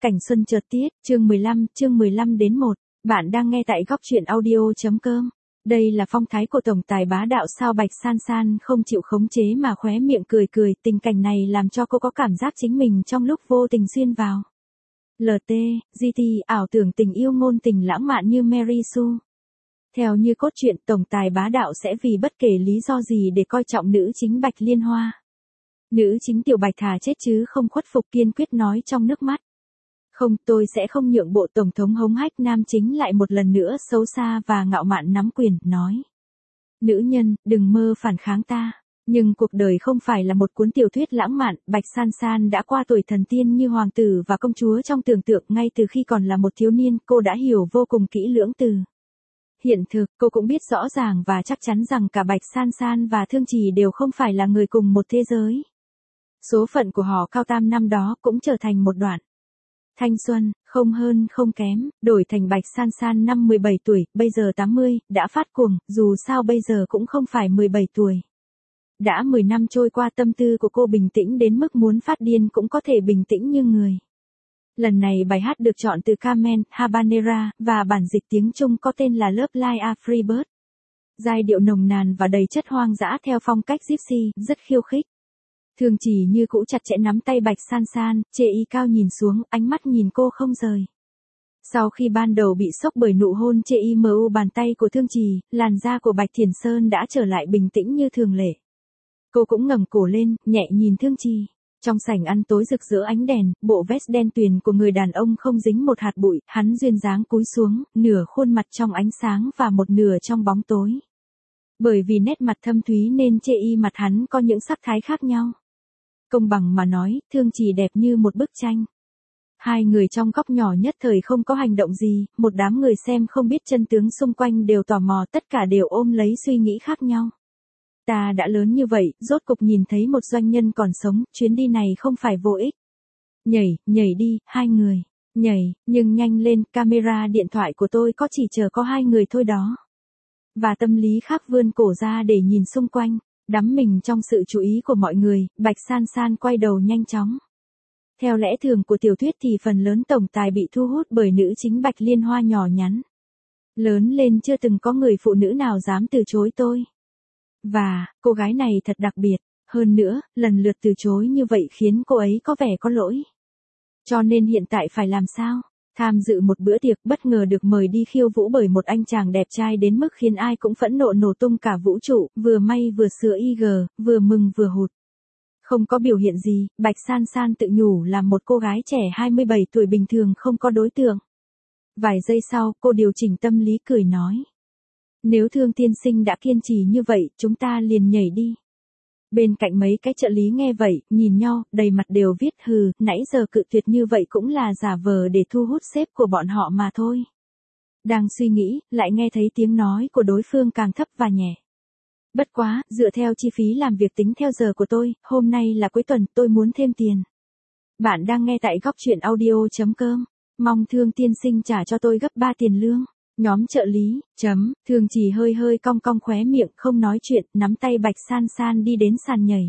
Cảnh xuân chợt tiết, chương 15 đến 1. Bạn đang nghe tại góc truyện audio.com. Đây là phong thái của tổng tài bá đạo sao Bạch San San không chịu khống chế mà khóe miệng cười cười, tình cảnh này làm cho cô có cảm giác chính mình trong lúc vô tình xuyên vào. LT, GT, ảo tưởng tình yêu ngôn tình lãng mạn như Mary Sue. Theo như cốt truyện, tổng tài bá đạo sẽ vì bất kể lý do gì để coi trọng nữ chính Bạch Liên Hoa. Nữ chính Tiểu Bạch thà chết chứ không khuất phục, kiên quyết nói trong nước mắt. Không, tôi sẽ không nhượng bộ. Tổng thống hống hách nam chính lại một lần nữa xấu xa và ngạo mạn nắm quyền, nói. Nữ nhân, đừng mơ phản kháng ta. Nhưng cuộc đời không phải là một cuốn tiểu thuyết lãng mạn, Bạch San San đã qua tuổi thần tiên như hoàng tử và công chúa trong tưởng tượng. Ngay từ khi còn là một thiếu niên, cô đã hiểu vô cùng kỹ lưỡng từ hiện thực. Cô cũng biết rõ ràng và chắc chắn rằng cả Bạch San San và Thương Trì đều không phải là người cùng một thế giới. Số phận của họ cao tam năm đó cũng trở thành một đoạn thanh xuân, không hơn không kém, đổi thành Bạch San San năm 17 tuổi, bây giờ 80, đã phát cuồng, dù sao bây giờ cũng không phải 17 tuổi. Đã 10 năm trôi qua, tâm tư của cô bình tĩnh đến mức muốn phát điên cũng có thể bình tĩnh như người. Lần này bài hát được chọn từ Carmen Habanera, và bản dịch tiếng Trung có tên là Love Like a Free Bird. Giai điệu nồng nàn và đầy chất hoang dã theo phong cách gypsy, rất khiêu khích. Thương Trì như cũ chặt chẽ nắm tay Bạch San San, chê y cao nhìn xuống, ánh mắt nhìn cô không rời. Sau khi ban đầu bị sốc bởi nụ hôn chê y mu bàn tay của Thương Trì, làn da của Bạch Thiền Sơn đã trở lại bình tĩnh như thường lệ. Cô cũng ngẩng cổ lên, nhẹ nhìn Thương Trì. Trong sảnh ăn tối rực rỡ ánh đèn, bộ vest đen tuyền của người đàn ông không dính một hạt bụi, hắn duyên dáng cúi xuống, nửa khuôn mặt trong ánh sáng và một nửa trong bóng tối. Bởi vì nét mặt thâm thúy nên chê y mặt hắn có những sắc thái khác nhau. Công bằng mà nói, Thương Trì đẹp như một bức tranh. Hai người trong góc nhỏ nhất thời không có hành động gì, một đám người xem không biết chân tướng xung quanh đều tò mò, tất cả đều ôm lấy suy nghĩ khác nhau. Ta đã lớn như vậy, rốt cục nhìn thấy một doanh nhân còn sống, chuyến đi này không phải vô ích. Nhảy đi, hai người. Nhảy, nhưng nhanh lên, camera điện thoại của tôi có chỉ chờ có hai người thôi đó. Và tâm lý khác vươn cổ ra để nhìn xung quanh. Đắm mình trong sự chú ý của mọi người, Bạch San San quay đầu nhanh chóng. Theo lẽ thường của tiểu thuyết thì phần lớn tổng tài bị thu hút bởi nữ chính Bạch Liên Hoa nhỏ nhắn. Lớn lên chưa từng có người phụ nữ nào dám từ chối tôi. Và, cô gái này thật đặc biệt, hơn nữa, lần lượt từ chối như vậy khiến cô ấy có vẻ có lỗi. Cho nên hiện tại phải làm sao? Tham dự một bữa tiệc, bất ngờ được mời đi khiêu vũ bởi một anh chàng đẹp trai đến mức khiến ai cũng phẫn nộ nổ tung cả vũ trụ, vừa may vừa sửa IG, vừa mừng vừa hụt. Không có biểu hiện gì, Bạch San San tự nhủ là một cô gái trẻ 27 tuổi bình thường không có đối tượng. Vài giây sau, cô điều chỉnh tâm lý cười nói. Nếu Thương tiên sinh đã kiên trì như vậy, chúng ta liền nhảy đi. Bên cạnh mấy cái trợ lý nghe vậy, nhìn nhau, đầy mặt đều viết hừ, nãy giờ cự tuyệt như vậy cũng là giả vờ để thu hút sếp của bọn họ mà thôi. Đang suy nghĩ, lại nghe thấy tiếng nói của đối phương càng thấp và nhẹ. Bất quá, dựa theo chi phí làm việc tính theo giờ của tôi, hôm nay là cuối tuần, tôi muốn thêm tiền. Bạn đang nghe tại góc truyện audio.com. Mong Thương tiên sinh trả cho tôi gấp 3 tiền lương. Nhóm trợ lý, Thương Trì hơi cong khóe miệng, không nói chuyện, nắm tay Bạch San San đi đến sàn nhảy.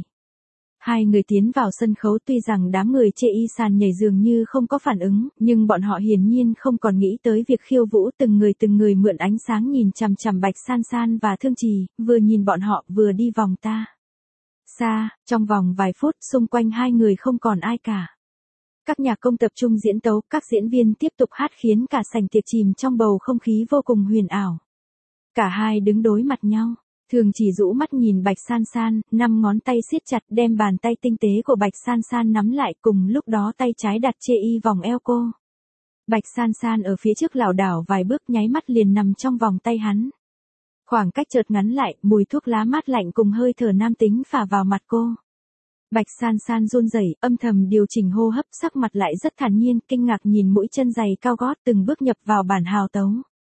Hai người tiến vào sân khấu, tuy rằng đám người chê y sàn nhảy dường như không có phản ứng, nhưng bọn họ hiển nhiên không còn nghĩ tới việc khiêu vũ, từng người mượn ánh sáng nhìn chằm chằm Bạch San San và Thương Trì, vừa nhìn bọn họ vừa đi vòng ta xa, trong vòng vài phút xung quanh hai người không còn ai cả. Các nhạc công tập trung diễn tấu, các diễn viên tiếp tục hát khiến cả sảnh tiệc chìm trong bầu không khí vô cùng huyền ảo. Cả hai đứng đối mặt nhau, Thương Trì rũ mắt nhìn Bạch San San, 5 ngón tay siết chặt đem bàn tay tinh tế của Bạch San San nắm lại, cùng lúc đó tay trái đặt chê y vòng eo cô. Bạch San San ở phía trước lảo đảo vài bước, nháy mắt liền nằm trong vòng tay hắn. Khoảng cách chợt ngắn lại, mùi thuốc lá mát lạnh cùng hơi thở nam tính phả vào mặt cô. Bạch San San run rẩy, âm thầm điều chỉnh hô hấp, sắc mặt lại rất thản nhiên, kinh ngạc nhìn mũi chân giày cao gót từng bước nhập vào bản hào tấu.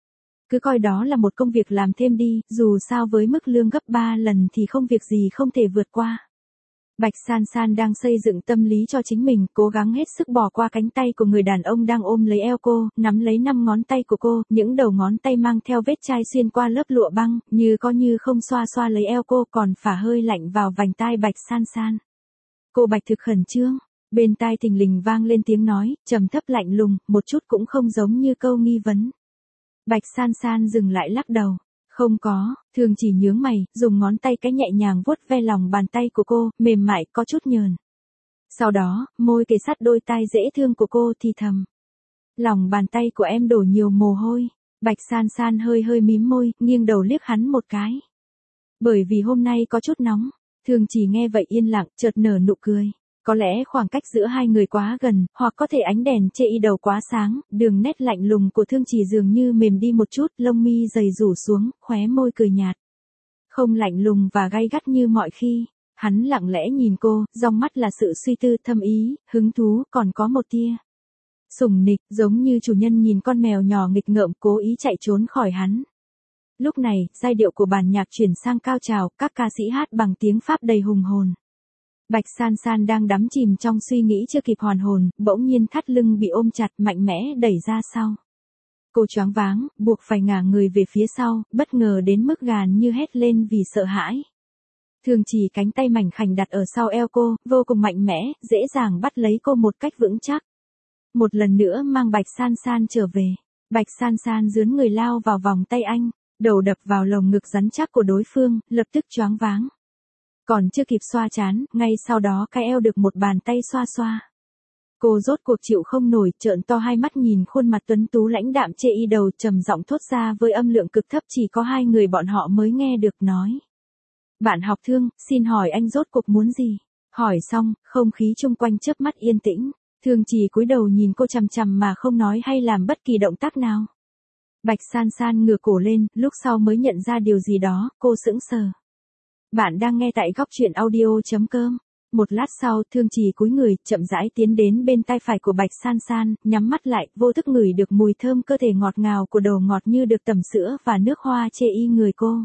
Cứ coi đó là một công việc làm thêm đi, dù sao với mức lương gấp 3 lần thì không việc gì không thể vượt qua. Bạch San San đang xây dựng tâm lý cho chính mình, cố gắng hết sức bỏ qua cánh tay của người đàn ông đang ôm lấy eo cô, nắm lấy 5 ngón tay của cô, những đầu ngón tay mang theo vết chai xuyên qua lớp lụa băng, như có như không xoa lấy eo cô, còn phả hơi lạnh vào vành tai Bạch San San. Cô Bạch thực khẩn trương, Bên tai thình lình vang lên tiếng nói, trầm thấp lạnh lùng, một chút cũng không giống như câu nghi vấn. Bạch San San dừng lại lắc đầu. Không có, Thường Chỉ nhướng mày, dùng ngón tay cái nhẹ nhàng vuốt ve lòng bàn tay của cô, mềm mại có chút nhờn. Sau đó, môi kề sát đôi tai dễ thương của cô thì thầm. Lòng bàn tay của em đổ nhiều mồ hôi. Bạch San San hơi hơi mím môi, nghiêng đầu liếc hắn một cái. Bởi vì hôm nay có chút nóng. Thường Chỉ nghe vậy yên lặng, chợt nở nụ cười. Có lẽ khoảng cách giữa hai người quá gần, hoặc có thể ánh đèn chê y đầu quá sáng, đường nét lạnh lùng của Thương Chỉ dường như mềm đi một chút, lông mi dày rủ xuống, khóe môi cười nhạt. Không lạnh lùng và gay gắt như mọi khi. Hắn lặng lẽ nhìn cô, trong mắt là sự suy tư, thâm ý, hứng thú, còn có một tia sủng nịch, giống như chủ nhân nhìn con mèo nhỏ nghịch ngợm cố ý chạy trốn khỏi hắn. Lúc này, giai điệu của bản nhạc chuyển sang cao trào, các ca sĩ hát bằng tiếng Pháp đầy hùng hồn. Bạch San San đang đắm chìm trong suy nghĩ chưa kịp hoàn hồn, bỗng nhiên thắt lưng bị ôm chặt, mạnh mẽ đẩy ra sau. Cô choáng váng, buộc phải ngả người về phía sau, bất ngờ đến mức gàn như hét lên vì sợ hãi. Thường Chỉ cánh tay mảnh khảnh đặt ở sau eo cô, vô cùng mạnh mẽ, dễ dàng bắt lấy cô một cách vững chắc. Một lần nữa mang Bạch San San trở về. Bạch San San dướn người lao vào vòng tay anh, đầu đập vào lồng ngực rắn chắc của đối phương, lập tức choáng váng. Còn chưa kịp xoa trán, ngay sau đó cái eo được một bàn tay xoa xoa. Cô rốt cuộc chịu không nổi, trợn to hai mắt nhìn khuôn mặt tuấn tú lãnh đạm chê y đầu, trầm giọng thốt ra với âm lượng cực thấp chỉ có hai người bọn họ mới nghe được, nói. Bạn học Thương, xin hỏi anh rốt cuộc muốn gì? Hỏi xong, không khí chung quanh chớp mắt yên tĩnh. Thường Chỉ cúi đầu nhìn cô chằm chằm mà không nói hay làm bất kỳ động tác nào. Bạch San San ngửa cổ lên, lúc sau mới nhận ra điều gì đó, cô sững sờ. Bạn đang nghe tại góc truyện audio.com. Một lát sau, Thương Chỉ cúi người, chậm rãi tiến đến bên tay phải của Bạch San San, nhắm mắt lại, vô thức ngửi được mùi thơm cơ thể ngọt ngào của đầu ngọt như được tẩm sữa và nước hoa chê y người cô.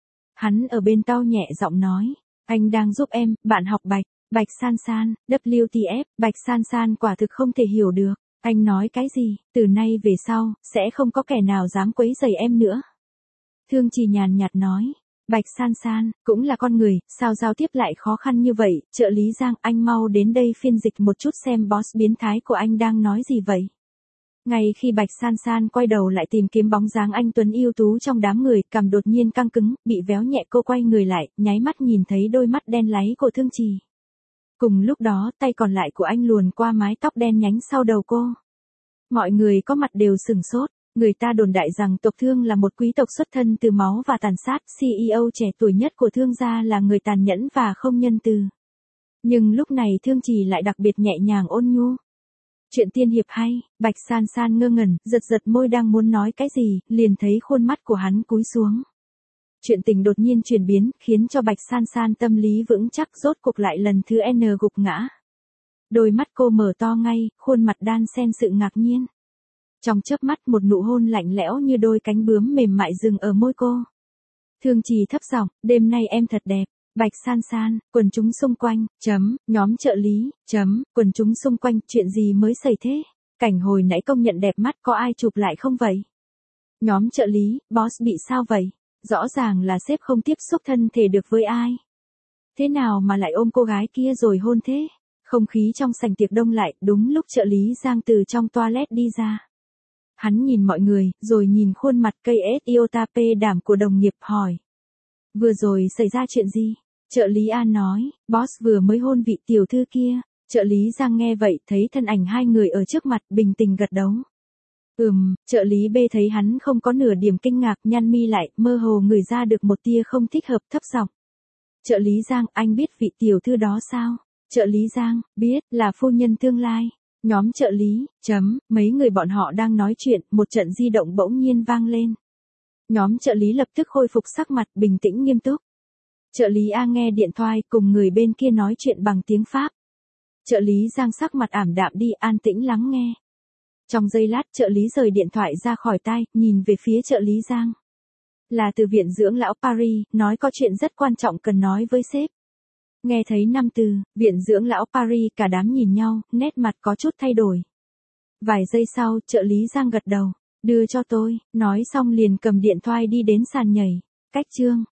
Hắn ở bên tai nhẹ giọng nói, anh đang giúp em, bạn học Bạch. Bạch San San, WTF, Bạch San San quả thực không thể hiểu được. Anh nói cái gì, từ nay về sau, sẽ không có kẻ nào dám quấy rầy em nữa. Thương Chỉ nhàn nhạt nói. Bạch San San, cũng là con người, sao giao tiếp lại khó khăn như vậy, trợ lý Giang, anh mau đến đây phiên dịch một chút xem boss biến thái của anh đang nói gì vậy. Ngay khi Bạch San San quay đầu lại tìm kiếm bóng dáng anh tuấn ưu tú trong đám người, cằm đột nhiên căng cứng, bị véo nhẹ, cô quay người lại, nháy mắt nhìn thấy đôi mắt đen láy của Thương Chỉ. Cùng lúc đó, tay còn lại của anh luồn qua mái tóc đen nhánh sau đầu cô. Mọi người có mặt đều sửng sốt. Người ta đồn đại rằng tộc Thương là một quý tộc xuất thân từ máu và tàn sát, CEO trẻ tuổi nhất của Thương gia là người tàn nhẫn và không nhân từ. Nhưng lúc này Thương Chỉ lại đặc biệt nhẹ nhàng ôn nhu. Chuyện tiên hiệp hay, Bạch San San ngơ ngẩn, giật giật môi đang muốn nói cái gì, liền thấy khuôn mắt của hắn cúi xuống. Chuyện tình đột nhiên chuyển biến, khiến cho Bạch San San tâm lý vững chắc, rốt cuộc lại lần thứ N gục ngã. Đôi mắt cô mở to ngay, khuôn mặt đan xen sự ngạc nhiên. Trong chớp mắt một nụ hôn lạnh lẽo như đôi cánh bướm mềm mại dừng ở môi cô. Thương Chỉ thấp giọng, đêm nay em thật đẹp. Bạch San San, quần chúng xung quanh, nhóm trợ lý, quần chúng xung quanh, chuyện gì mới xảy thế? Cảnh hồi nãy công nhận đẹp mắt, có ai chụp lại không vậy? Nhóm trợ lý, boss bị sao vậy? Rõ ràng là sếp không tiếp xúc thân thể được với ai. Thế nào mà lại ôm cô gái kia rồi hôn thế? Không khí trong sảnh tiệc đông lại, đúng lúc trợ lý Giang từ trong toilet đi ra. Hắn nhìn mọi người, rồi nhìn khuôn mặt cây ết iota p đảm của đồng nghiệp, hỏi. Vừa rồi xảy ra chuyện gì? Trợ lý An nói, boss vừa mới hôn vị tiểu thư kia. Trợ lý Giang nghe vậy, thấy thân ảnh hai người ở trước mặt, bình tĩnh gật đầu. Trợ lý B thấy hắn không có nửa điểm kinh ngạc, nhăn mi lại, mơ hồ ngửi ra được một tia không thích hợp, thấp giọng. Trợ lý Giang, anh biết vị tiểu thư đó sao? Trợ lý Giang, biết, là phu nhân tương lai. Nhóm trợ lý, mấy người bọn họ đang nói chuyện, một trận di động bỗng nhiên vang lên. Nhóm trợ lý lập tức khôi phục sắc mặt, bình tĩnh nghiêm túc. Trợ lý A nghe điện thoại, cùng người bên kia nói chuyện bằng tiếng Pháp. Trợ lý Giang sắc mặt ảm đạm đi, an tĩnh lắng nghe. Trong giây lát, trợ lý rời điện thoại ra khỏi tai, nhìn về phía trợ lý Giang. Là từ viện dưỡng lão Paris, nói có chuyện rất quan trọng cần nói với sếp. Nghe thấy 5 từ, viện dưỡng lão Paris, cả đám nhìn nhau, nét mặt có chút thay đổi. Vài giây sau, trợ lý Giang gật đầu, đưa cho tôi, nói xong liền cầm điện thoại đi đến sàn nhảy. Cách chương